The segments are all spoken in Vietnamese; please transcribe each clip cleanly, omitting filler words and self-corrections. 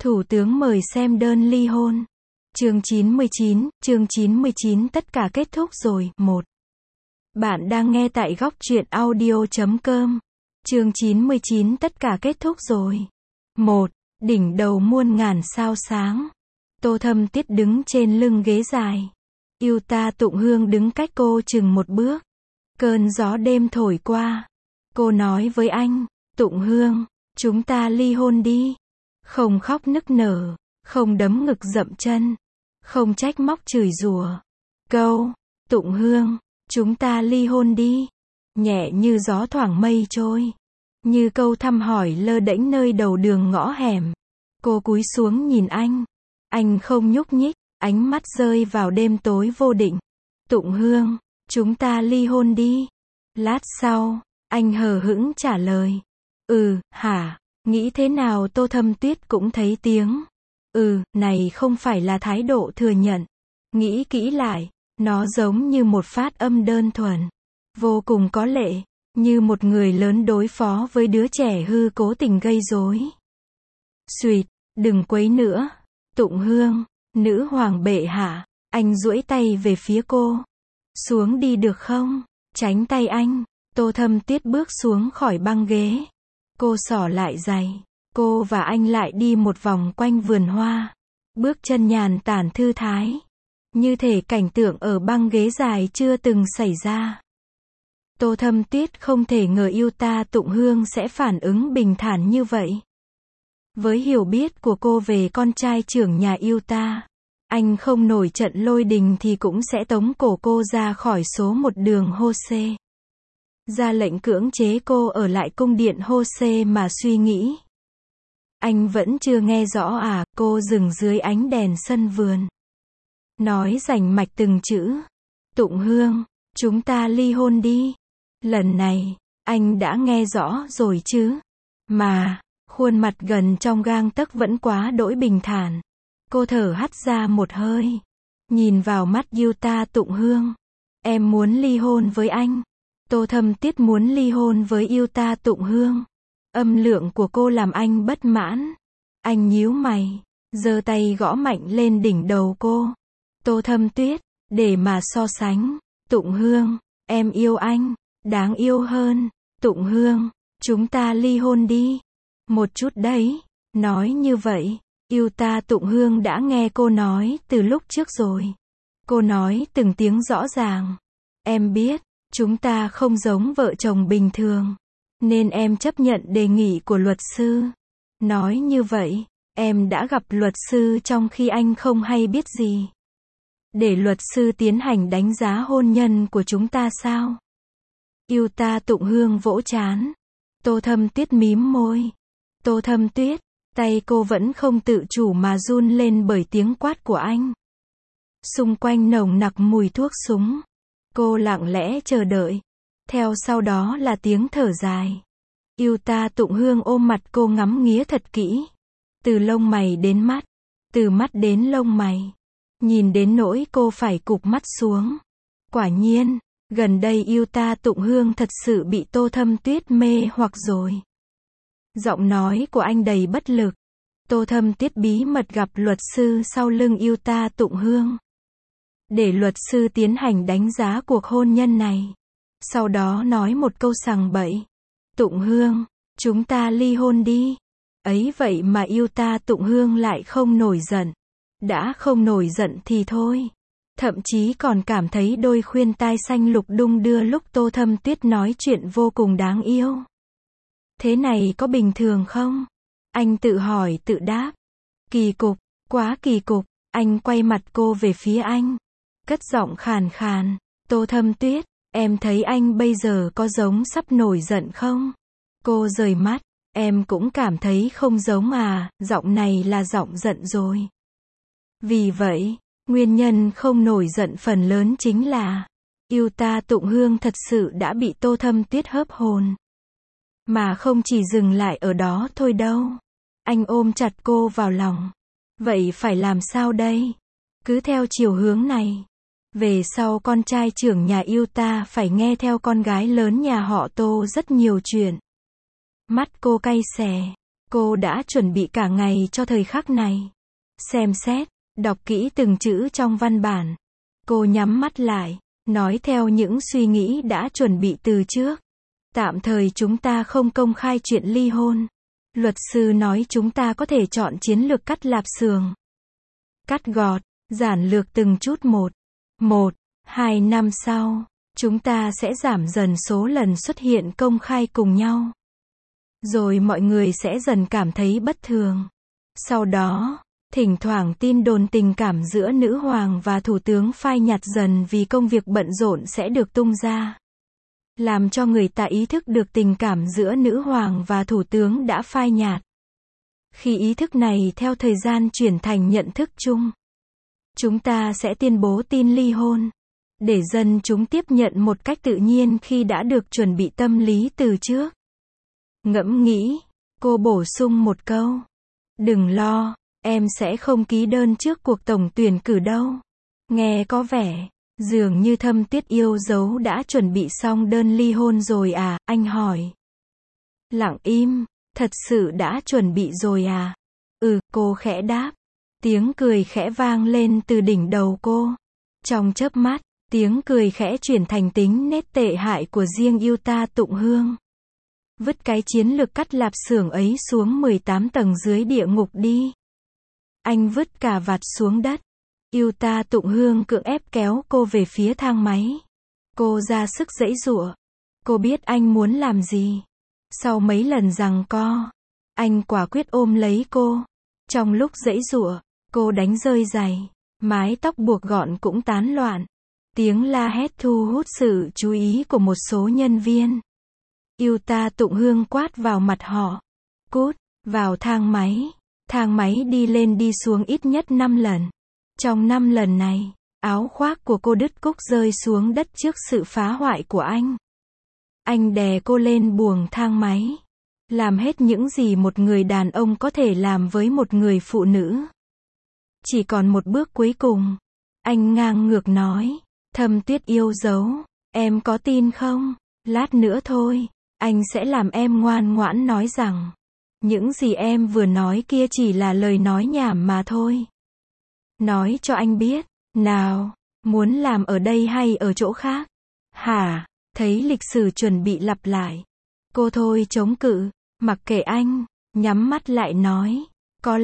Thủ tướng mời xem đơn ly hôn. Chương 99, tất cả kết thúc rồi. 1. Bạn đang nghe tại góc truyện audio.com. Chương 99, tất cả kết thúc rồi. 1. Đỉnh đầu muôn ngàn sao sáng. Tô Thâm Tiết đứng trên lưng ghế dài. Yêu ta Tụng Hương đứng cách cô chừng một bước. Cơn gió đêm thổi qua. Cô nói với anh, Tụng Hương, chúng ta ly hôn đi. Không khóc nức nở, không đấm ngực dậm chân, không trách móc chửi rủa. Câu, Tụng Hương, chúng ta ly hôn đi. Nhẹ như gió thoảng mây trôi. Như câu thăm hỏi lơ đễnh nơi đầu đường ngõ hẻm. Cô cúi xuống nhìn anh. Anh không nhúc nhích, ánh mắt rơi vào đêm tối vô định. Tụng Hương, chúng ta ly hôn đi. Lát sau, anh hờ hững trả lời. Hả? Nghĩ thế nào Tô Thâm Tuyết cũng thấy tiếng. Này không phải là thái độ thừa nhận. Nghĩ kỹ lại, nó giống như một phát âm đơn thuần. Vô cùng có lệ, như một người lớn đối phó với đứa trẻ hư cố tình gây rối. Xuyệt, đừng quấy nữa. Tụng Hương, nữ hoàng bệ hạ. Anh duỗi tay về phía cô. Xuống đi được không? Tránh tay anh. Tô Thâm Tuyết bước xuống khỏi băng ghế. Cô xỏ lại giày. Cô và anh lại đi một vòng quanh vườn hoa. Bước chân nhàn tản thư thái. Như thể cảnh tượng ở băng ghế dài chưa từng xảy ra. Tô Thâm Tuyết không thể ngờ yêu ta Tụng Hương sẽ phản ứng bình thản như vậy. Với hiểu biết của cô về con trai trưởng nhà yêu ta, anh không nổi trận lôi đình thì cũng sẽ tống cổ cô ra khỏi số một đường Hô-xê. Ra lệnh cưỡng chế cô ở lại cung điện Hô-xê mà suy nghĩ. Anh vẫn chưa nghe rõ à? Cô dừng dưới ánh đèn sân vườn. Nói rành mạch từng chữ. Tụng Hương, chúng ta ly hôn đi. Lần này, anh đã nghe rõ rồi chứ? Mà, khuôn mặt gần trong gang tấc vẫn quá đỗi bình thản. Cô thở hắt ra một hơi. Nhìn vào mắt yêu ta Tụng Hương. Em muốn ly hôn với anh. Tô Thâm Tiết muốn ly hôn với yêu ta Tụng Hương. Âm lượng của cô làm anh bất mãn. Anh nhíu mày, giơ tay gõ mạnh lên đỉnh đầu cô. Tô Thâm Tuyết, để mà so sánh. Tụng Hương, em yêu anh, đáng yêu hơn. Tụng Hương, chúng ta ly hôn đi. Một chút đấy. Nói như vậy, yêu ta Tụng Hương đã nghe cô nói từ lúc trước rồi. Cô nói từng tiếng rõ ràng. Em biết, chúng ta không giống vợ chồng bình thường. Nên em chấp nhận đề nghị của luật sư. Nói như vậy, em đã gặp luật sư trong khi anh không hay biết gì. Để luật sư tiến hành đánh giá hôn nhân của chúng ta sao? Yêu ta Tụng Hương vỗ trán. Tô Thâm Tuyết mím môi. Tô Thâm Tuyết, tay cô vẫn không tự chủ mà run lên bởi tiếng quát của anh. Xung quanh nồng nặc mùi thuốc súng. Cô lặng lẽ chờ đợi. Theo sau đó là tiếng thở dài. Yêu ta Tụng Hương ôm mặt cô ngắm nghía thật kỹ. Từ lông mày đến mắt. Từ mắt đến lông mày. Nhìn đến nỗi cô phải cụp mắt xuống. Quả nhiên, gần đây yêu ta Tụng Hương thật sự bị Tô Thâm Tuyết mê hoặc rồi. Giọng nói của anh đầy bất lực. Tô Thâm Tuyết bí mật gặp luật sư sau lưng yêu ta Tụng Hương. Để luật sư tiến hành đánh giá cuộc hôn nhân này. Sau đó nói một câu sằng bậy. Tụng Hương, chúng ta ly hôn đi. Ấy vậy mà yêu ta Tụng Hương lại không nổi giận. Đã không nổi giận thì thôi. Thậm chí còn cảm thấy đôi khuyên tai xanh lục đung đưa lúc Tô Thâm Tuyết nói chuyện vô cùng đáng yêu. Thế này có bình thường không? Anh tự hỏi tự đáp. Kỳ cục, quá kỳ cục. Anh quay mặt cô về phía anh. Cất giọng khàn khàn. Tô Thâm Tuyết, em thấy anh bây giờ có giống sắp nổi giận không? Cô rời mắt. Em cũng cảm thấy không giống à, giọng này là giọng giận rồi. Vì vậy, nguyên nhân không nổi giận phần lớn chính là yêu ta Tụng Hương thật sự đã bị Tô Thâm Tuyết hớp hồn. Mà không chỉ dừng lại ở đó thôi đâu. Anh ôm chặt cô vào lòng. Vậy phải làm sao đây? Cứ theo chiều hướng này. Về sau con trai trưởng nhà yêu ta phải nghe theo con gái lớn nhà họ Tô rất nhiều chuyện. Mắt cô cay xè. Cô đã chuẩn bị cả ngày cho thời khắc này. Xem xét, đọc kỹ từng chữ trong văn bản. Cô nhắm mắt lại, nói theo những suy nghĩ đã chuẩn bị từ trước. Tạm thời chúng ta không công khai chuyện ly hôn. Luật sư nói chúng ta có thể chọn chiến lược cắt lạp xưởng. Cắt gọt, giản lược từng chút một. 2 năm sau, chúng ta sẽ giảm dần số lần xuất hiện công khai cùng nhau. Rồi mọi người sẽ dần cảm thấy bất thường. Sau đó, thỉnh thoảng tin đồn tình cảm giữa nữ hoàng và thủ tướng phai nhạt dần vì công việc bận rộn sẽ được tung ra. Làm cho người ta ý thức được tình cảm giữa nữ hoàng và thủ tướng đã phai nhạt. Khi ý thức này theo thời gian chuyển thành nhận thức chung, chúng ta sẽ tuyên bố tin ly hôn, để dân chúng tiếp nhận một cách tự nhiên khi đã được chuẩn bị tâm lý từ trước. Ngẫm nghĩ, cô bổ sung một câu. Đừng lo, em sẽ không ký đơn trước cuộc tổng tuyển cử đâu. Nghe có vẻ, dường như Thâm Tuyết yêu dấu đã chuẩn bị xong đơn ly hôn rồi à, anh hỏi. Lặng im, thật sự đã chuẩn bị rồi à? Cô khẽ đáp. Tiếng cười khẽ vang lên từ đỉnh đầu cô. Trong chớp mắt, tiếng cười khẽ chuyển thành tính nết tệ hại của riêng Yuta Tụng Hương. Vứt cái chiến lược cắt lạp xưởng ấy xuống 18 tầng dưới địa ngục đi. Anh vứt cà vạt xuống đất. Yuta Tụng Hương cưỡng ép kéo cô về phía thang máy. Cô ra sức giãy giụa. Cô biết anh muốn làm gì. Sau mấy lần giằng co, anh quả quyết ôm lấy cô. Trong lúc giãy giụa, cô đánh rơi giày. Mái tóc buộc gọn cũng tán loạn. Tiếng la hét thu hút sự chú ý của một số nhân viên. Yuta Tụng Hương quát vào mặt họ. Cút, vào thang máy. Thang máy đi lên đi xuống ít nhất 5 lần. Trong 5 lần này, áo khoác của cô đứt cúc rơi xuống đất trước sự phá hoại của anh. Anh đè cô lên buồng thang máy. Làm hết những gì một người đàn ông có thể làm với một người phụ nữ. Chỉ còn một bước cuối cùng. Anh ngang ngược nói. Thâm Tuyết yêu dấu, em có tin không? Lát nữa thôi, anh sẽ làm em ngoan ngoãn nói rằng những gì em vừa nói kia chỉ là lời nói nhảm mà thôi. Nói cho anh biết, nào, muốn làm ở đây hay ở chỗ khác? Hả? Thấy lịch sử chuẩn bị lặp lại. Cô thôi chống cự, mặc kệ anh, nhắm mắt lại nói. Có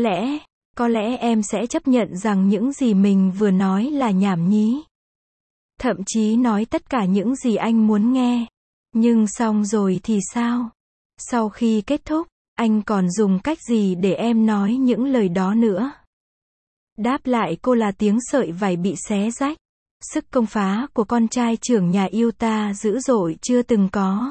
lẽ em sẽ chấp nhận rằng những gì mình vừa nói là nhảm nhí. Thậm chí nói tất cả những gì anh muốn nghe. Nhưng xong rồi thì sao? Sau khi kết thúc, anh còn dùng cách gì để em nói những lời đó nữa? Đáp lại cô là tiếng sợi vải bị xé rách. Sức công phá của con trai trưởng nhà Yuta dữ dội chưa từng có.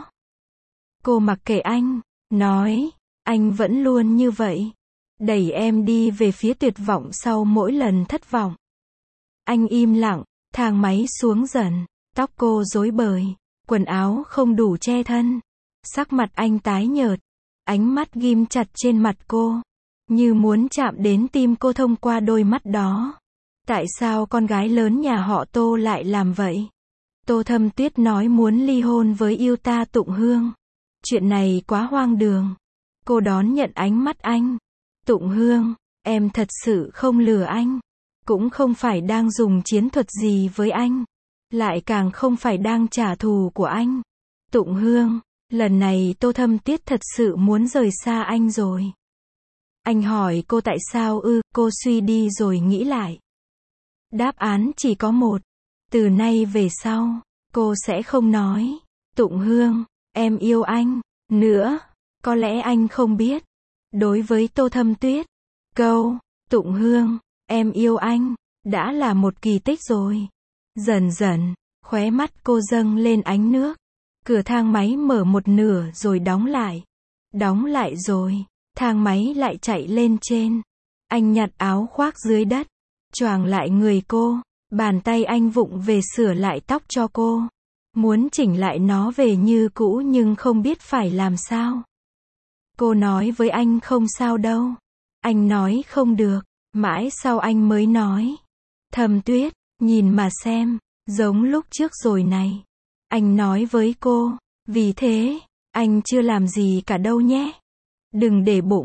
Cô mặc kệ anh, nói, anh vẫn luôn như vậy. Đẩy em đi về phía tuyệt vọng sau mỗi lần thất vọng. Anh im lặng, thang máy xuống dần, tóc cô rối bời, quần áo không đủ che thân. Sắc mặt anh tái nhợt, ánh mắt ghim chặt trên mặt cô, như muốn chạm đến tim cô thông qua đôi mắt đó. Tại sao con gái lớn nhà họ Tô lại làm vậy? Tô Thâm Tuyết nói muốn ly hôn với Yuta Tụng Hương. Chuyện này quá hoang đường. Cô đón nhận ánh mắt anh. Tụng Hương, em thật sự không lừa anh. Cũng không phải đang dùng chiến thuật gì với anh. Lại càng không phải đang trả thù của anh. Tụng Hương, lần này Tô Thâm Tuyết thật sự muốn rời xa anh rồi. Anh hỏi cô tại sao cô suy đi rồi nghĩ lại. Đáp án chỉ có một. Từ nay về sau, cô sẽ không nói. Tụng Hương, em yêu anh. Nữa, có lẽ anh không biết. Đối với Tô Thâm Tuyết, câu, Tụng Hương, em yêu anh, đã là một kỳ tích rồi. Dần dần, khóe mắt cô dâng lên ánh nước. Cửa thang máy mở một nửa rồi đóng lại. Đóng lại rồi, thang máy lại chạy lên trên. Anh nhặt áo khoác dưới đất, choàng lại người cô. Bàn tay anh vụng về sửa lại tóc cho cô. Muốn chỉnh lại nó về như cũ nhưng không biết phải làm sao. Cô nói với anh không sao đâu. Anh nói không được. Mãi sau anh mới nói. Thâm Tuyết, nhìn mà xem, giống lúc trước rồi này. Anh nói với cô, vì thế, anh chưa làm gì cả đâu nhé. Đừng để bụng,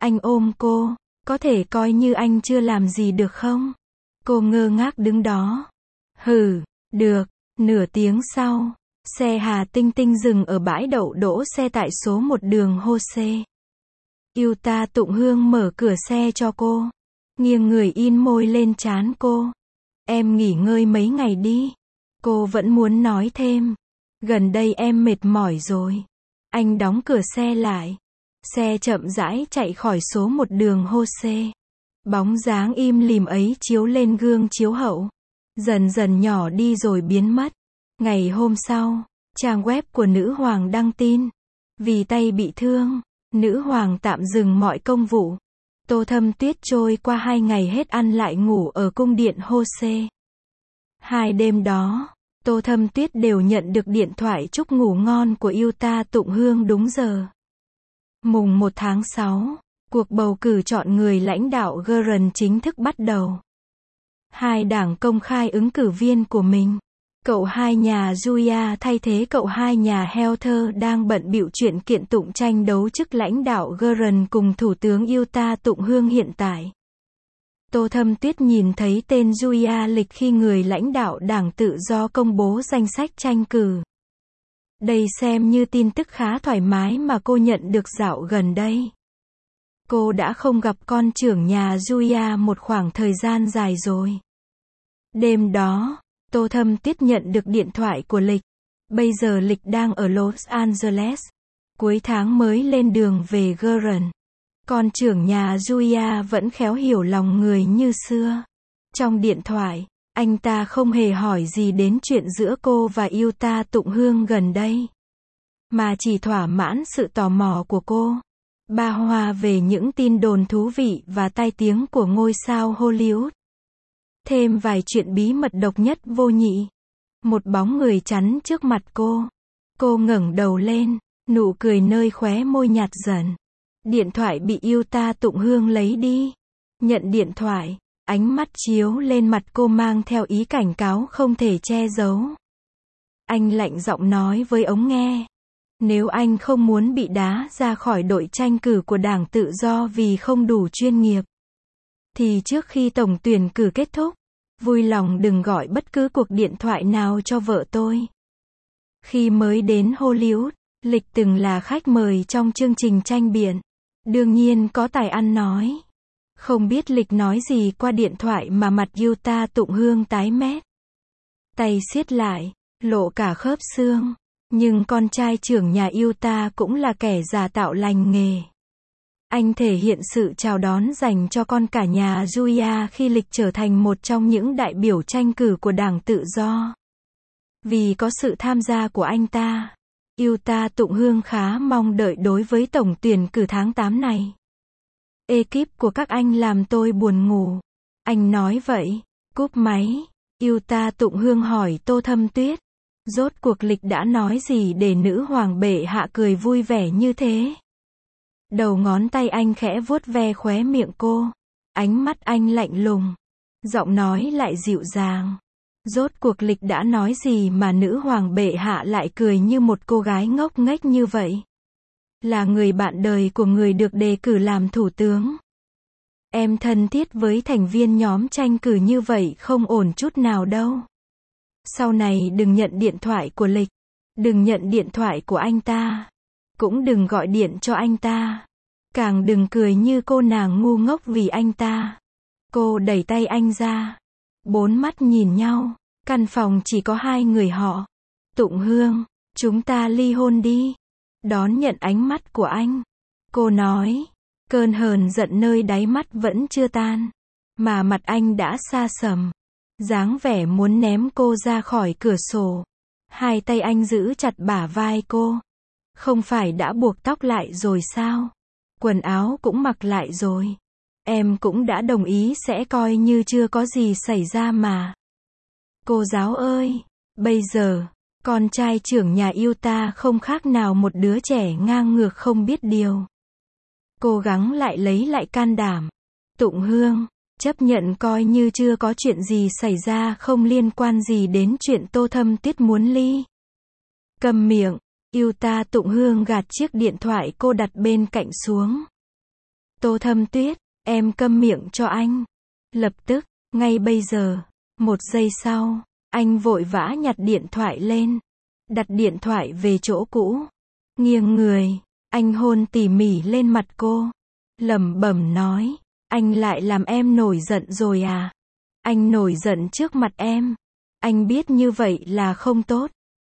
Anh ôm cô, có thể coi như anh chưa làm gì được không? Cô ngơ ngác đứng đó. Hừ, được. Nửa tiếng sau, xe Hà Tinh Tinh dừng ở bãi đậu đỗ xe tại số 1 đường Hose. Yuta Tụng Hương mở cửa xe cho cô, nghiêng người in môi lên trán cô. Em nghỉ ngơi mấy ngày đi. Cô vẫn muốn nói thêm. Gần đây em mệt mỏi rồi. Anh đóng cửa xe lại. Xe chậm rãi chạy khỏi số 1 đường Hose. Bóng dáng im lìm ấy chiếu lên gương chiếu hậu. Dần dần nhỏ đi rồi biến mất. Ngày hôm sau, trang web của nữ hoàng đăng tin. Vì tay bị thương, nữ hoàng tạm dừng mọi công vụ. Tô Thâm Tuyết trôi qua 2 ngày hết ăn lại ngủ ở cung điện Hose. 2 đêm đó, Tô Thâm Tuyết đều nhận được điện thoại chúc ngủ ngon của Yuta Tụng Hương đúng giờ. Mùng 1 tháng 6, cuộc bầu cử chọn người lãnh đạo Gurren chính thức bắt đầu. Hai đảng công khai ứng cử viên của mình. Cậu hai nhà Julia thay thế cậu hai nhà Helther đang bận bịu chuyện kiện tụng tranh đấu chức lãnh đạo Gurren cùng Thủ tướng Yuta Tụng Hương hiện tại. Tô Thâm Tuyết nhìn thấy tên Julia lịch khi người lãnh đạo Đảng Tự Do công bố danh sách tranh cử. Đây xem như tin tức khá thoải mái mà cô nhận được dạo gần đây. Cô đã không gặp con trưởng nhà Julia một khoảng thời gian dài rồi. Đêm đó, Tô Thâm Tuyết nhận được điện thoại của Lịch. Bây giờ Lịch đang ở Los Angeles. Cuối tháng mới lên đường về Gurren. Con trưởng nhà Julia vẫn khéo hiểu lòng người như xưa. Trong điện thoại, anh ta không hề hỏi gì đến chuyện giữa cô và Yuta Tụng Hương gần đây, mà chỉ thỏa mãn sự tò mò của cô. Ba hoa về những tin đồn thú vị và tai tiếng của ngôi sao Hollywood. Thêm vài chuyện bí mật độc nhất vô nhị. Một bóng người chắn trước mặt cô. Cô ngẩng đầu lên, nụ cười nơi khóe môi nhạt dần. Điện thoại bị Yuta Tụng Hương lấy đi. Nhận điện thoại, ánh mắt chiếu lên mặt cô mang theo ý cảnh cáo không thể che giấu. Anh lạnh giọng nói với ống nghe. Nếu anh không muốn bị đá ra khỏi đội tranh cử của Đảng Tự Do vì không đủ chuyên nghiệp, thì trước khi tổng tuyển cử kết thúc, vui lòng đừng gọi bất cứ cuộc điện thoại nào cho vợ tôi. Khi mới đến Hollywood, Lịch từng là khách mời trong chương trình tranh biện. Đương nhiên có tài ăn nói. Không biết Lịch nói gì qua điện thoại mà mặt Yuta Tụng Hương tái mét. Tay siết lại, lộ cả khớp xương. Nhưng con trai trưởng nhà Yuta cũng là kẻ giả tạo lành nghề. Anh thể hiện sự chào đón dành cho con cả nhà Julia khi Lịch trở thành một trong những đại biểu tranh cử của Đảng Tự Do. Vì có sự tham gia của anh ta, Yuta Tụng Hương khá mong đợi đối với tổng tuyển cử tháng 8 này. Ekip của các anh làm tôi buồn ngủ. Anh nói vậy. Cúp máy. Yuta Tụng Hương hỏi Tô Thâm Tuyết. Rốt cuộc Lịch đã nói gì để nữ hoàng bệ hạ cười vui vẻ như thế? Đầu ngón tay anh khẽ vuốt ve khóe miệng cô. Ánh mắt anh lạnh lùng. Giọng nói lại dịu dàng. Rốt cuộc Lịch đã nói gì mà nữ hoàng bệ hạ lại cười như một cô gái ngốc nghếch như vậy? Là người bạn đời của người được đề cử làm thủ tướng. Em thân thiết với thành viên nhóm tranh cử như vậy không ổn chút nào đâu. Sau này đừng nhận điện thoại của Lịch. Đừng nhận điện thoại của anh ta. Cũng đừng gọi điện cho anh ta. Càng đừng cười như cô nàng ngu ngốc vì anh ta. Cô đẩy tay anh ra. 4 mắt nhìn nhau. Căn phòng chỉ có 2 người họ. Tụng Hương, chúng ta ly hôn đi. Đón nhận ánh mắt của anh. Cô nói. Cơn hờn giận nơi đáy mắt vẫn chưa tan. Mà mặt anh đã xa sầm. Dáng vẻ muốn ném cô ra khỏi cửa sổ. Hai tay anh giữ chặt bả vai cô. Không phải đã buộc tóc lại rồi sao? Quần áo cũng mặc lại rồi. Em cũng đã đồng ý sẽ coi như chưa có gì xảy ra mà. Cô giáo ơi, bây giờ, con trai trưởng nhà Yuta không khác nào một đứa trẻ ngang ngược không biết điều. Cố gắng lại lấy lại can đảm. Tụng Hương, chấp nhận coi như chưa có chuyện gì xảy ra không liên quan gì đến chuyện Tô Thâm Tuyết muốn ly. Câm miệng, Yuta Tụng Hương gạt chiếc điện thoại cô đặt bên cạnh xuống. Tô Thâm Tuyết, em câm miệng cho anh. Lập tức, ngay bây giờ. 1 giây sau, anh vội vã nhặt điện thoại lên. Đặt điện thoại về chỗ cũ. Nghiêng người, anh hôn tỉ mỉ lên mặt cô. Lẩm bẩm nói, anh lại làm em nổi giận rồi à? Anh nổi giận trước mặt em. Anh biết như vậy là không tốt.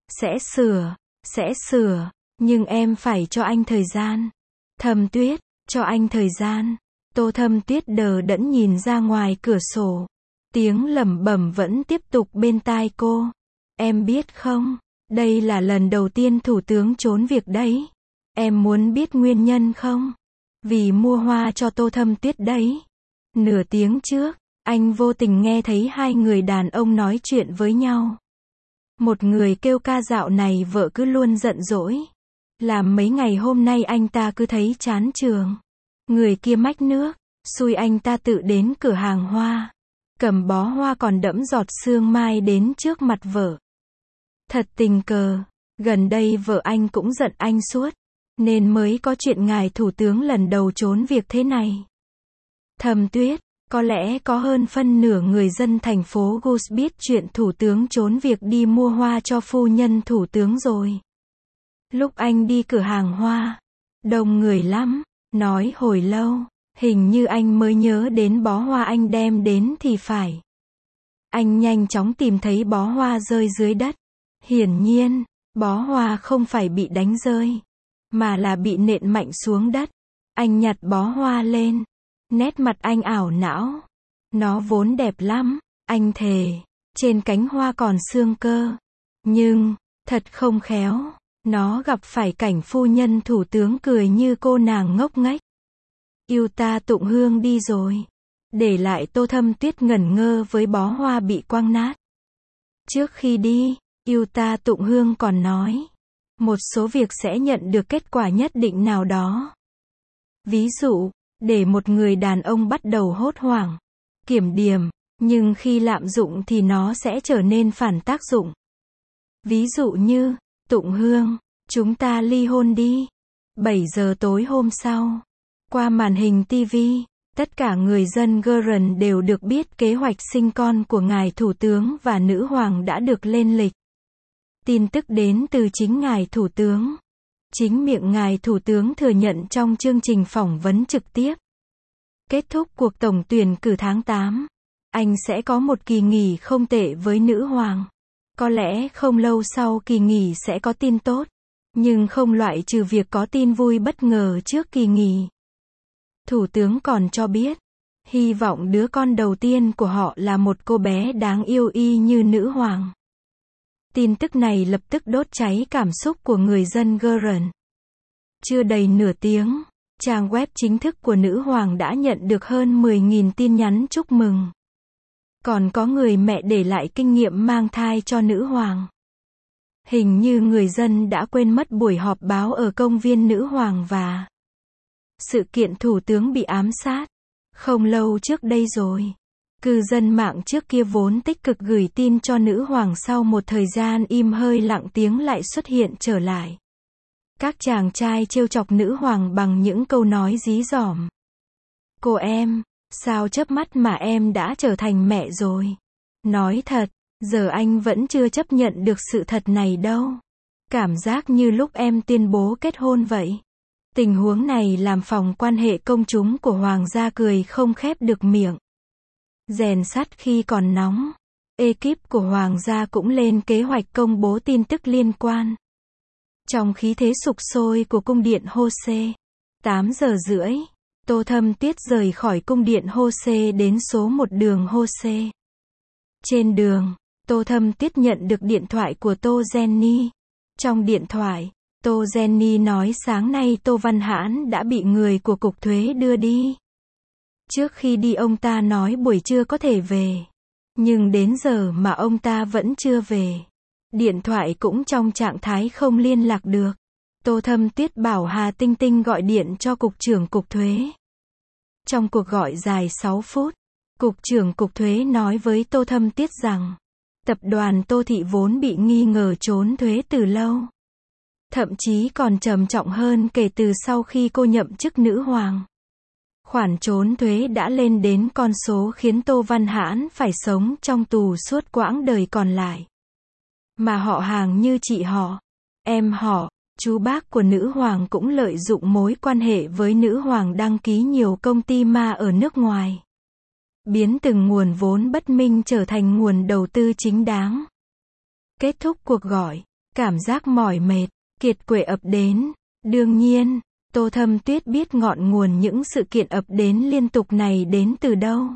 Sẽ sửa, nhưng em phải cho anh thời gian. Thâm Tuyết, cho anh thời gian. Tô Thâm Tuyết đờ đẫn nhìn ra ngoài cửa sổ. Tiếng lẩm bẩm vẫn tiếp tục bên tai cô. Em biết không, đây là lần đầu tiên thủ tướng trốn việc đấy. Em muốn biết nguyên nhân không? Vì mua hoa cho Tô Thâm Tuyết đấy. Nửa tiếng trước, anh vô tình nghe thấy 2 người đàn ông nói chuyện với nhau. Một người kêu ca dạo này vợ cứ luôn giận dỗi. Làm mấy ngày hôm nay anh ta cứ thấy chán trường. Người kia mách nước, xui anh ta tự đến cửa hàng hoa. Cầm bó hoa còn đẫm giọt sương mai đến trước mặt vợ. Thật tình cờ, gần đây vợ anh cũng giận anh suốt. Nên mới có chuyện ngài thủ tướng lần đầu trốn việc thế này. Thâm Tuyết, có lẽ có hơn phân nửa người dân thành phố Gus biết chuyện thủ tướng trốn việc đi mua hoa cho phu nhân thủ tướng rồi. Lúc anh đi cửa hàng hoa, đông người lắm, nói hồi lâu, hình như anh mới nhớ đến bó hoa anh đem đến thì phải. Anh nhanh chóng tìm thấy bó hoa rơi dưới đất. Hiển nhiên, bó hoa không phải bị đánh rơi, mà là bị nện mạnh xuống đất. Anh nhặt bó hoa lên. Nét mặt anh ảo não. Nó vốn đẹp lắm, anh thề. Trên cánh hoa còn xương cơ. Nhưng, thật không khéo, nó gặp phải cảnh phu nhân thủ tướng cười như cô nàng ngốc nghếch. Yêu ta tụng hương đi rồi. Để lại Tô Thâm Tuyết ngẩn ngơ với bó hoa bị quăng nát. Trước khi đi, yêu ta tụng hương còn nói. Một số việc sẽ nhận được kết quả nhất định nào đó. Ví dụ, để một người đàn ông bắt đầu hốt hoảng, kiểm điểm, nhưng khi lạm dụng thì nó sẽ trở nên phản tác dụng. Ví dụ như, tụng hương, chúng ta ly hôn đi. 7 giờ tối hôm sau, qua màn hình TV, tất cả người dân Guren đều được biết kế hoạch sinh con của ngài thủ tướng và nữ hoàng đã được lên lịch. Tin tức đến từ chính ngài thủ tướng. Chính miệng ngài thủ tướng thừa nhận trong chương trình phỏng vấn trực tiếp. Kết thúc cuộc tổng tuyển cử tháng 8, anh sẽ có một kỳ nghỉ không tệ với nữ hoàng. Có lẽ không lâu sau kỳ nghỉ sẽ có tin tốt, nhưng không loại trừ việc có tin vui bất ngờ trước kỳ nghỉ. Thủ tướng còn cho biết, hy vọng đứa con đầu tiên của họ là một cô bé đáng yêu y như nữ hoàng. Tin tức này lập tức đốt cháy cảm xúc của người dân Guren. Chưa đầy nửa tiếng, trang web chính thức của nữ hoàng đã nhận được hơn 10.000 tin nhắn chúc mừng. Còn có người mẹ để lại kinh nghiệm mang thai cho nữ hoàng. Hình như người dân đã quên mất buổi họp báo ở công viên nữ hoàng và sự kiện thủ tướng bị ám sát không lâu trước đây rồi. Cư dân mạng trước kia vốn tích cực gửi tin cho nữ hoàng sau một thời gian im hơi lặng tiếng lại xuất hiện trở lại. Các chàng trai trêu chọc nữ hoàng bằng những câu nói dí dỏm. Cô em, sao chớp mắt mà em đã trở thành mẹ rồi? Nói thật, giờ anh vẫn chưa chấp nhận được sự thật này đâu. Cảm giác như lúc em tuyên bố kết hôn vậy. Tình huống này làm phòng quan hệ công chúng của hoàng gia cười không khép được miệng. Rèn sắt khi còn nóng. Ekip của hoàng gia cũng lên kế hoạch công bố tin tức liên quan. Trong khí thế sục sôi của cung điện Hose, 8 giờ rưỡi, Tô Thâm Tuyết rời khỏi cung điện Hose đến số 1 đường Hose. Trên đường, Tô Thâm Tuyết nhận được điện thoại của Tô Jenny. Trong điện thoại, Tô Jenny nói sáng nay Tô Văn Hãn đã bị người của Cục Thuế đưa đi. Trước khi đi ông ta nói buổi trưa có thể về. Nhưng đến giờ mà ông ta vẫn chưa về. Điện thoại cũng trong trạng thái không liên lạc được. Tô Thâm Tuyết bảo Hà Tinh Tinh gọi điện cho Cục trưởng Cục Thuế. Trong cuộc gọi dài 6 phút, Cục trưởng Cục Thuế nói với Tô Thâm Tuyết rằng, tập đoàn Tô Thị vốn bị nghi ngờ trốn thuế từ lâu. Thậm chí còn trầm trọng hơn kể từ sau khi cô nhậm chức nữ hoàng. Khoản trốn thuế đã lên đến con số khiến Tô Văn Hãn phải sống trong tù suốt quãng đời còn lại. Mà họ hàng như chị họ, em họ, chú bác của nữ hoàng cũng lợi dụng mối quan hệ với nữ hoàng đăng ký nhiều công ty ma ở nước ngoài, biến từng nguồn vốn bất minh trở thành nguồn đầu tư chính đáng. Kết thúc cuộc gọi, cảm giác mỏi mệt, kiệt quệ ập đến. Đương nhiên, Tô Thâm Tuyết biết ngọn nguồn những sự kiện ập đến liên tục này đến từ đâu.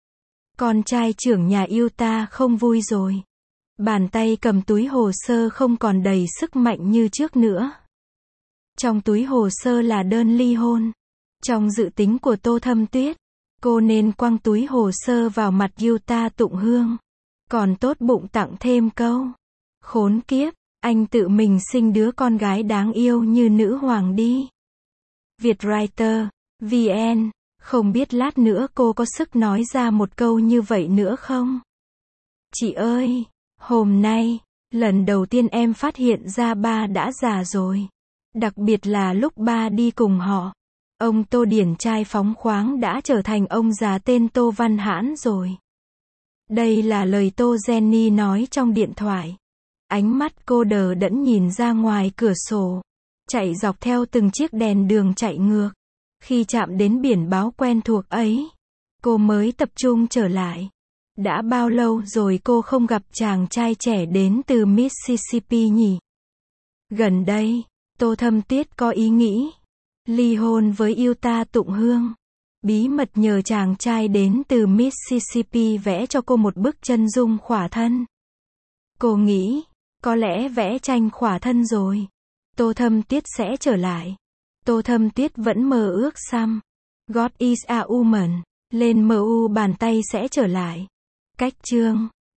Con trai trưởng nhà Utah không vui rồi. Bàn tay cầm túi hồ sơ không còn đầy sức mạnh như trước nữa. Trong túi hồ sơ là đơn ly hôn. Trong dự tính của Tô Thâm Tuyết, cô nên quăng túi hồ sơ vào mặt Utah Tụng Hương. Còn tốt bụng tặng thêm câu: khốn kiếp, anh tự mình sinh đứa con gái đáng yêu như nữ hoàng đi. Vietwriter, VN, không biết lát nữa cô có sức nói ra một câu như vậy nữa không? Chị ơi, hôm nay, lần đầu tiên em phát hiện ra ba đã già rồi. Đặc biệt là lúc ba đi cùng họ. Ông Tô điển trai phóng khoáng đã trở thành ông già tên Tô Văn Hãn rồi. Đây là lời Tô Jenny nói trong điện thoại. Ánh mắt cô đờ đẫn nhìn ra ngoài cửa sổ, chạy dọc theo từng chiếc đèn đường chạy ngược. Khi chạm đến biển báo quen thuộc ấy, cô mới tập trung trở lại. Đã bao lâu rồi cô không gặp chàng trai trẻ đến từ Mississippi nhỉ? Gần đây, Tô Thâm Tuyết có ý nghĩ ly hôn với Utah Tụng Hương. Bí mật nhờ chàng trai đến từ Mississippi vẽ cho cô một bức chân dung khỏa thân. Cô nghĩ, có lẽ vẽ tranh khỏa thân rồi, Tô Thâm Tuyết sẽ trở lại. Tô Thâm Tuyết vẫn mơ ước xăm God is a woman, lên MU bàn tay sẽ trở lại. Cách chương